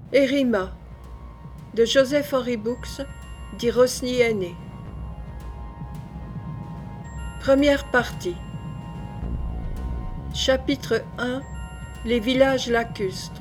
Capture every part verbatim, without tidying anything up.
Érima de Joseph Henry Books, dit Rosny aîné. Première partie. Chapitre un. Les villages lacustres.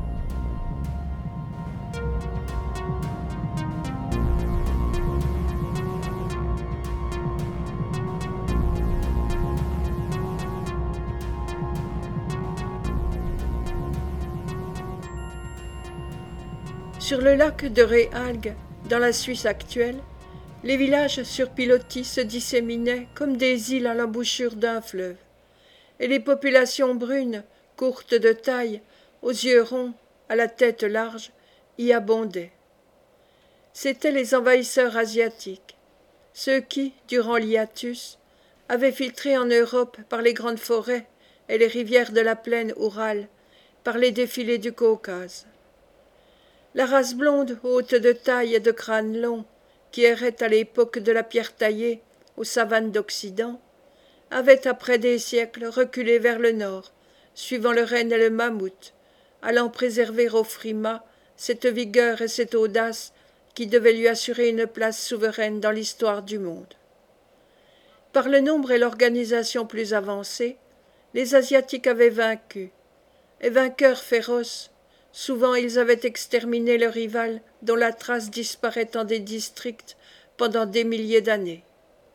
Sur le lac de Réalgue, dans la Suisse actuelle, les villages sur pilotis se disséminaient comme des îles à l'embouchure d'un fleuve, et les populations brunes, courtes de taille, aux yeux ronds, à la tête large, y abondaient. C'étaient les envahisseurs asiatiques, ceux qui, durant l'hiatus, avaient filtré en Europe par les grandes forêts et les rivières de la plaine Oural, par les défilés du Caucase. La race blonde, haute de taille et de crâne long, qui errait à l'époque de la pierre taillée aux savanes d'Occident, avait après des siècles reculé vers le nord, suivant le renne et le mammouth, allant préserver au frimas cette vigueur et cette audace qui devaient lui assurer une place souveraine dans l'histoire du monde. Par le nombre et l'organisation plus avancée, les Asiatiques avaient vaincu, et vainqueurs féroces, souvent ils avaient exterminé le rival dont la trace disparaît dans des districts pendant des milliers d'années.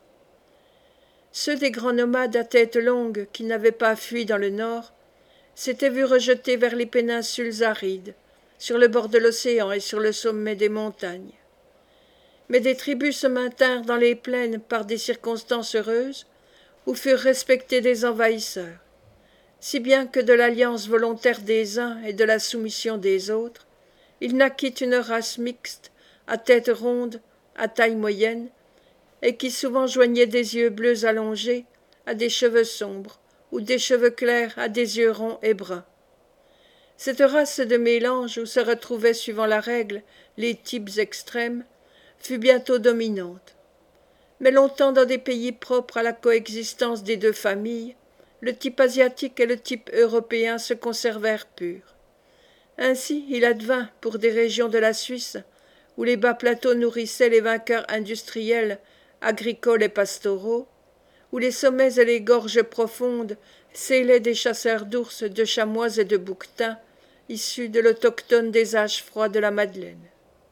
Ceux des grands nomades à tête longue qui n'avaient pas fui dans le nord s'étaient vus rejetés vers les péninsules arides, sur le bord de l'océan et sur le sommet des montagnes. Mais des tribus se maintinrent dans les plaines par des circonstances heureuses où furent respectés des envahisseurs, si bien que de l'alliance volontaire des uns et de la soumission des autres, il naquit une race mixte, à tête ronde, à taille moyenne, et qui souvent joignait des yeux bleus allongés à des cheveux sombres, ou des cheveux clairs à des yeux ronds et bruns. Cette race de mélange où se retrouvaient suivant la règle les types extrêmes fut bientôt dominante. Mais longtemps dans des pays propres à la coexistence des deux familles, le type asiatique et le type européen se conservèrent purs. Ainsi il advint, pour des régions de la Suisse, où les bas plateaux nourrissaient les vainqueurs industriels, agricoles et pastoraux, où les sommets et les gorges profondes célaient des chasseurs d'ours, de chamois et de bouquetins, issus de l'autochtone des âges froids de la Madeleine.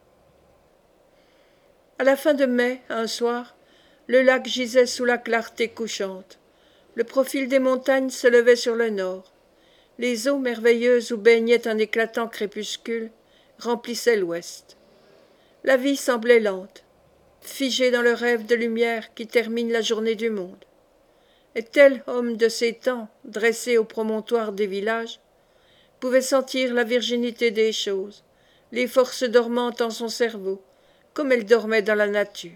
À la fin de mai, un soir, le lac gisait sous la clarté couchante. Le profil des montagnes se levait sur le nord. Les eaux merveilleuses où baignait un éclatant crépuscule remplissaient l'ouest. La vie semblait lente, figée dans le rêve de lumière qui termine la journée du monde. Et tel homme de ces temps, dressé au promontoire des villages, pouvait sentir la virginité des choses, les forces dormantes en son cerveau, comme elles dormaient dans la nature.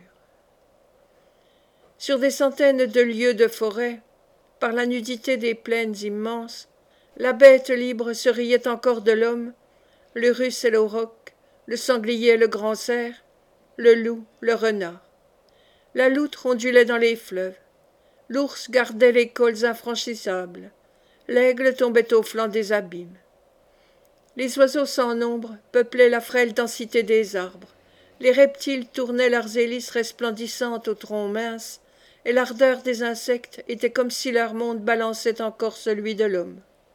Sur des centaines de lieues de forêt, par la nudité des plaines immenses, la bête libre se riait encore de l'homme, le russe et l'auroch, le sanglier et le grand cerf, le loup, le renard. La loutre ondulait dans les fleuves, l'ours gardait les cols infranchissables, l'aigle tombait au flanc des abîmes. Les oiseaux sans nombre peuplaient la frêle densité des arbres, les reptiles tournaient leurs hélices resplendissantes au tronc mince, et l'ardeur des insectes était comme si leur monde balançait encore celui de l'homme.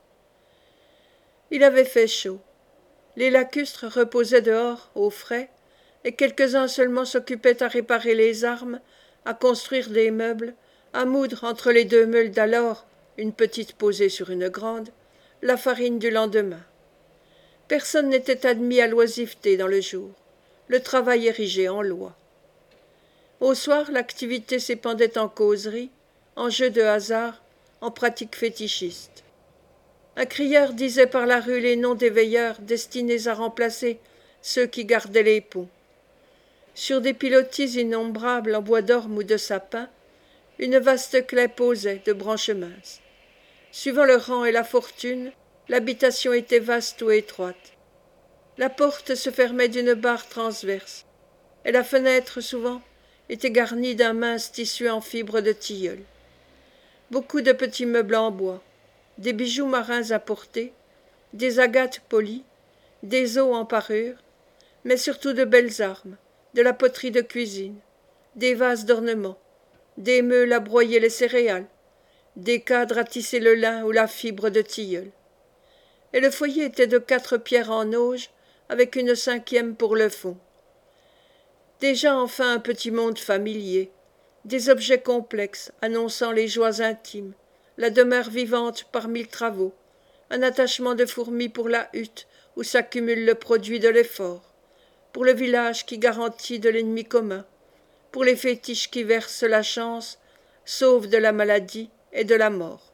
Il avait fait chaud. Les lacustres reposaient dehors, au frais, et quelques-uns seulement s'occupaient à réparer les armes, à construire des meubles, à moudre entre les deux meules d'alors, une petite posée sur une grande, la farine du lendemain. Personne n'était admis à l'oisiveté dans le jour, le travail érigé en loi. Au soir, l'activité s'épandait en causeries, en jeux de hasard, en pratiques fétichistes. Un crieur disait par la rue les noms des veilleurs destinés à remplacer ceux qui gardaient les ponts. Sur des pilotis innombrables en bois d'orme ou de sapin, une vaste claie posait de branches minces. Suivant le rang et la fortune, l'habitation était vaste ou étroite. La porte se fermait d'une barre transverse, et la fenêtre, souvent, était garnie d'un mince tissu en fibre de tilleul. Beaucoup de petits meubles en bois, des bijoux marins apportés, des agates polies, des os en parure, mais surtout de belles armes, de la poterie de cuisine, des vases d'ornement, des meules à broyer les céréales, des cadres à tisser le lin ou la fibre de tilleul. Et le foyer était de quatre pierres en auge, avec une cinquième pour le fond. Déjà enfin un petit monde familier, des objets complexes annonçant les joies intimes, la demeure vivante par mille travaux, un attachement de fourmis pour la hutte où s'accumule le produit de l'effort, pour le village qui garantit de l'ennemi commun, pour les fétiches qui versent la chance, sauvent de la maladie et de la mort.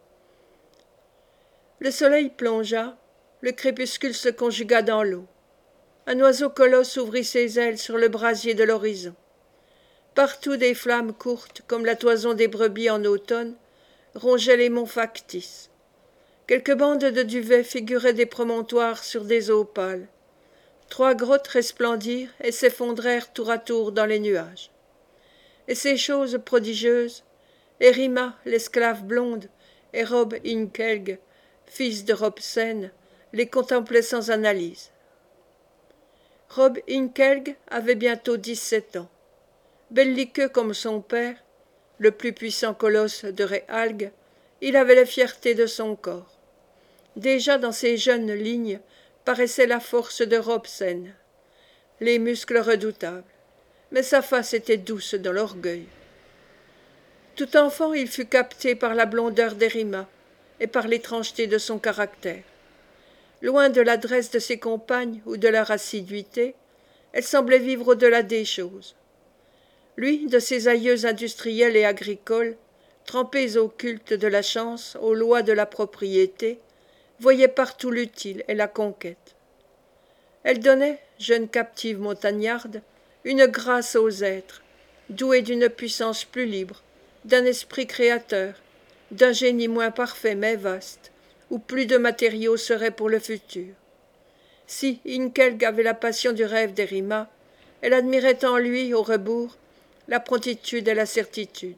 Le soleil plongea, le crépuscule se conjugua dans l'eau. Un oiseau colosse ouvrit ses ailes sur le brasier de l'horizon. Partout des flammes courtes, comme la toison des brebis en automne, rongeaient les monts factices. Quelques bandes de duvet figuraient des promontoires sur des eaux pâles. Trois grottes resplendirent et s'effondrèrent tour à tour dans les nuages. Et ces choses prodigieuses, Hérima, l'esclave blonde, et Rob Inkelg, fils de Robsen, les contemplaient sans analyse. Rob Inkelg avait bientôt dix-sept ans. Belliqueux comme son père, le plus puissant colosse de Réalgue, il avait la fierté de son corps. Déjà dans ses jeunes lignes paraissait la force de Robsen, les muscles redoutables, mais sa face était douce dans l'orgueil. Tout enfant, il fut capté par la blondeur d'Hérima et par l'étrangeté de son caractère. Loin de l'adresse de ses compagnes ou de leur assiduité, elle semblait vivre au-delà des choses. Lui, de ses aïeux industriels et agricoles, trempés au culte de la chance, aux lois de la propriété, voyait partout l'utile et la conquête. Elle donnait, jeune captive montagnarde, une grâce aux êtres, douée d'une puissance plus libre, d'un esprit créateur, d'un génie moins parfait mais vaste, où plus de matériaux seraient pour le futur. Si Inkelg avait la passion du rêve d'Hérima, elle admirait en lui, au rebours, la promptitude et la certitude.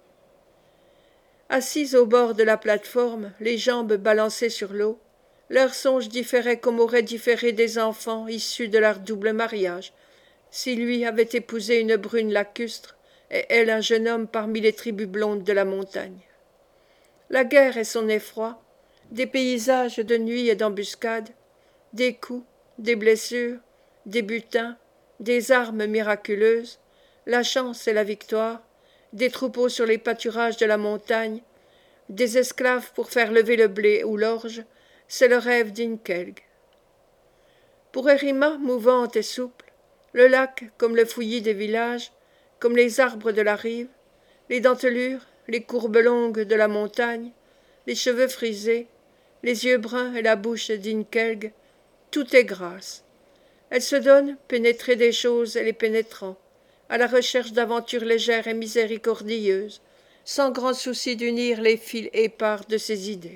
Assise au bord de la plate-forme, les jambes balancées sur l'eau, leurs songes différaient comme auraient différé des enfants issus de leur double mariage, si lui avait épousé une brune lacustre et elle un jeune homme parmi les tribus blondes de la montagne. La guerre et son effroi, des paysages de nuit et d'embuscade, des coups, des blessures, des butins, des armes miraculeuses, la chance et la victoire, des troupeaux sur les pâturages de la montagne, des esclaves pour faire lever le blé ou l'orge, c'est le rêve d'Inkelg. Pour Hérima, mouvante et souple, le lac, comme le fouillis des villages, comme les arbres de la rive, les dentelures, les courbes longues de la montagne, les cheveux frisés, les yeux bruns et la bouche d'Inkelg, tout est grâce. Elle se donne, pénétrée des choses et les pénétrant, à la recherche d'aventures légères et miséricordieuses, sans grand souci d'unir les fils épars de ses idées.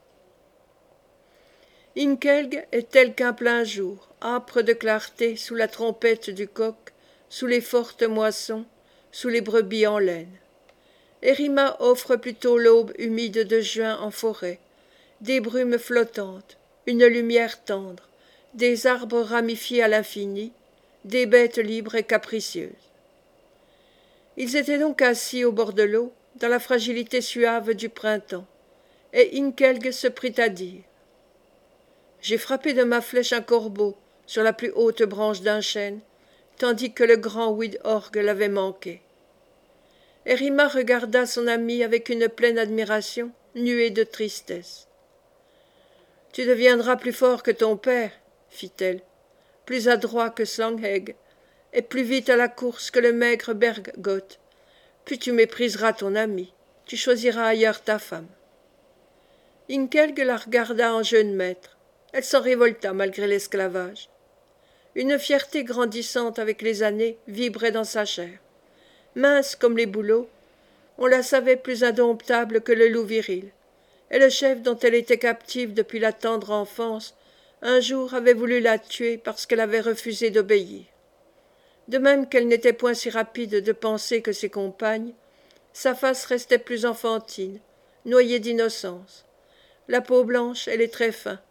Inkelg est tel qu'un plein jour, âpre de clarté sous la trompette du coq, sous les fortes moissons, sous les brebis en laine. Hérima offre plutôt l'aube humide de juin en forêt, des brumes flottantes, une lumière tendre, des arbres ramifiés à l'infini, des bêtes libres et capricieuses. Ils étaient donc assis au bord de l'eau, dans la fragilité suave du printemps, et Inkelg se prit à dire « J'ai frappé de ma flèche un corbeau sur la plus haute branche d'un chêne, tandis que le grand Ouid-Org l'avait manqué. » Hérima regarda son ami avec une pleine admiration, nuée de tristesse. « Tu deviendras plus fort que ton père, fit-elle, plus adroit que Slangheg, et plus vite à la course que le maigre Bergoth. Puis tu mépriseras ton ami, tu choisiras ailleurs ta femme. » Inkelg la regarda en jeune maître. Elle s'en révolta malgré l'esclavage. Une fierté grandissante avec les années vibrait dans sa chair. Mince comme les bouleaux, on la savait plus indomptable que le loup viril, et le chef dont elle était captive depuis la tendre enfance, un jour avait voulu la tuer parce qu'elle avait refusé d'obéir. De même qu'elle n'était point si rapide de penser que ses compagnes, sa face restait plus enfantine, noyée d'innocence, la peau blanche et les traits fins,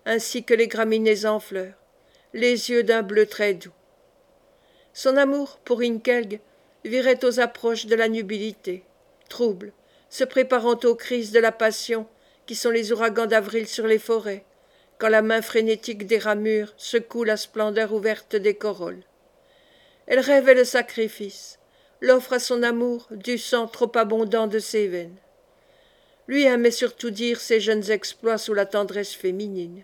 ainsi que les graminées en fleurs, les yeux d'un bleu très doux. Son amour pour Inkelg virait aux approches de la nubilité, trouble, se préparant aux crises de la passion qui sont les ouragans d'avril sur les forêts, quand la main frénétique des ramures secoue la splendeur ouverte des corolles. Elle rêvait le sacrifice, l'offre à son amour du sang trop abondant de ses veines. Lui aimait surtout dire ses jeunes exploits sous la tendresse féminine.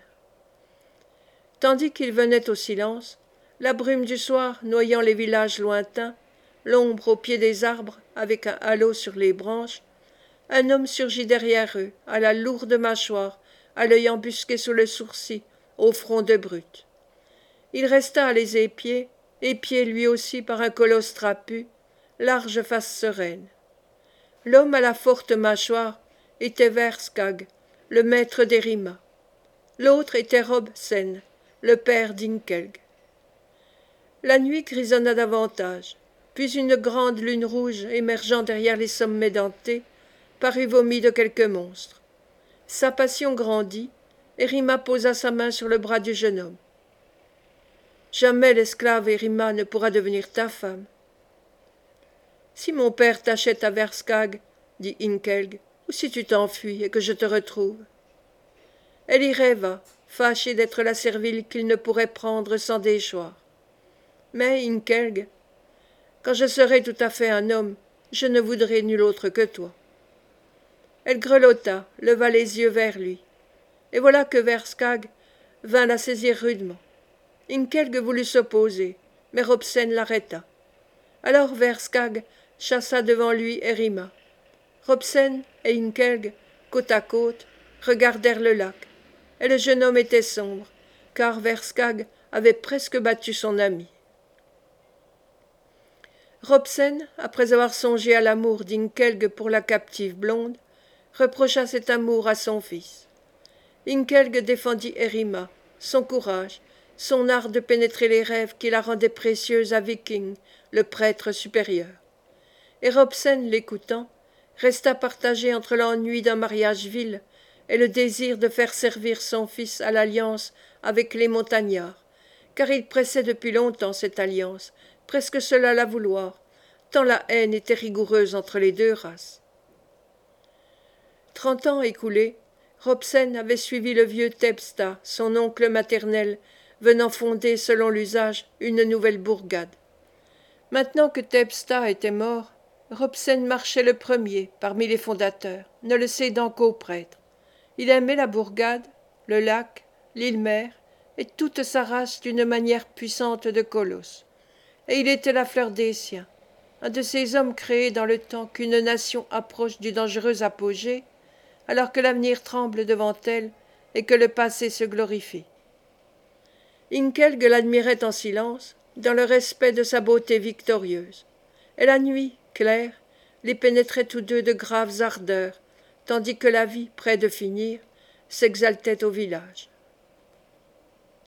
Tandis qu'il venait au silence, la brume du soir noyant les villages lointains, l'ombre au pied des arbres avec un halo sur les branches, un homme surgit derrière eux, à la lourde mâchoire, à l'œil embusqué sous le sourcil, au front de brute. Il resta à les épier, épié lui aussi par un colosse trapu, large face sereine. L'homme à la forte mâchoire était Verskag, le maître d'Erima. L'autre était Robsen, le père d'Inkelg. La nuit grisonna davantage, puis une grande lune rouge émergeant derrière les sommets dentés parut vomie de quelque monstre. Sa passion grandit, Erima posa sa main sur le bras du jeune homme. Jamais l'esclave Erima ne pourra devenir ta femme. Si mon père t'achète à Verskag, dit Inkelg, ou si tu t'enfuis et que je te retrouve. Elle y rêva, fâchée d'être la servile qu'il ne pourrait prendre sans déchoir. Mais, Inkelg, quand je serai tout à fait un homme, je ne voudrai nul autre que toi. Elle grelotta, leva les yeux vers lui, et voilà que Verskag vint la saisir rudement. Inkelg voulut s'opposer, mais Robsen l'arrêta. Alors Verskag chassa devant lui Erima. Robsen et Inkelg, côte à côte, regardèrent le lac, et le jeune homme était sombre, car Verskag avait presque battu son ami. Robsen, après avoir songé à l'amour d'Inkelg pour la captive blonde, reprocha cet amour à son fils. Inkelg défendit Erima, son courage, son art de pénétrer les rêves qui la rendaient précieuse à Viking, le prêtre supérieur. Et Robsen, l'écoutant, resta partagé entre l'ennui d'un mariage vil et le désir de faire servir son fils à l'alliance avec les montagnards, car il pressait depuis longtemps cette alliance, presque seul à la vouloir, tant la haine était rigoureuse entre les deux races. Trente ans écoulés, Robsen avait suivi le vieux Tebsta, son oncle maternel, venant fonder, selon l'usage, une nouvelle bourgade. Maintenant que Tebsta était mort, Robsen marchait le premier parmi les fondateurs, ne le cédant qu'aux prêtres. Il aimait la bourgade, le lac, l'île-mère, et toute sa race d'une manière puissante de colosse. Et il était la fleur des siens, un de ces hommes créés dans le temps qu'une nation approche du dangereux apogée, alors que l'avenir tremble devant elle et que le passé se glorifie. Inkelg l'admirait en silence, dans le respect de sa beauté victorieuse, et la nuit, claire, les pénétrait tous deux de graves ardeurs, tandis que la vie, près de finir, s'exaltait au village.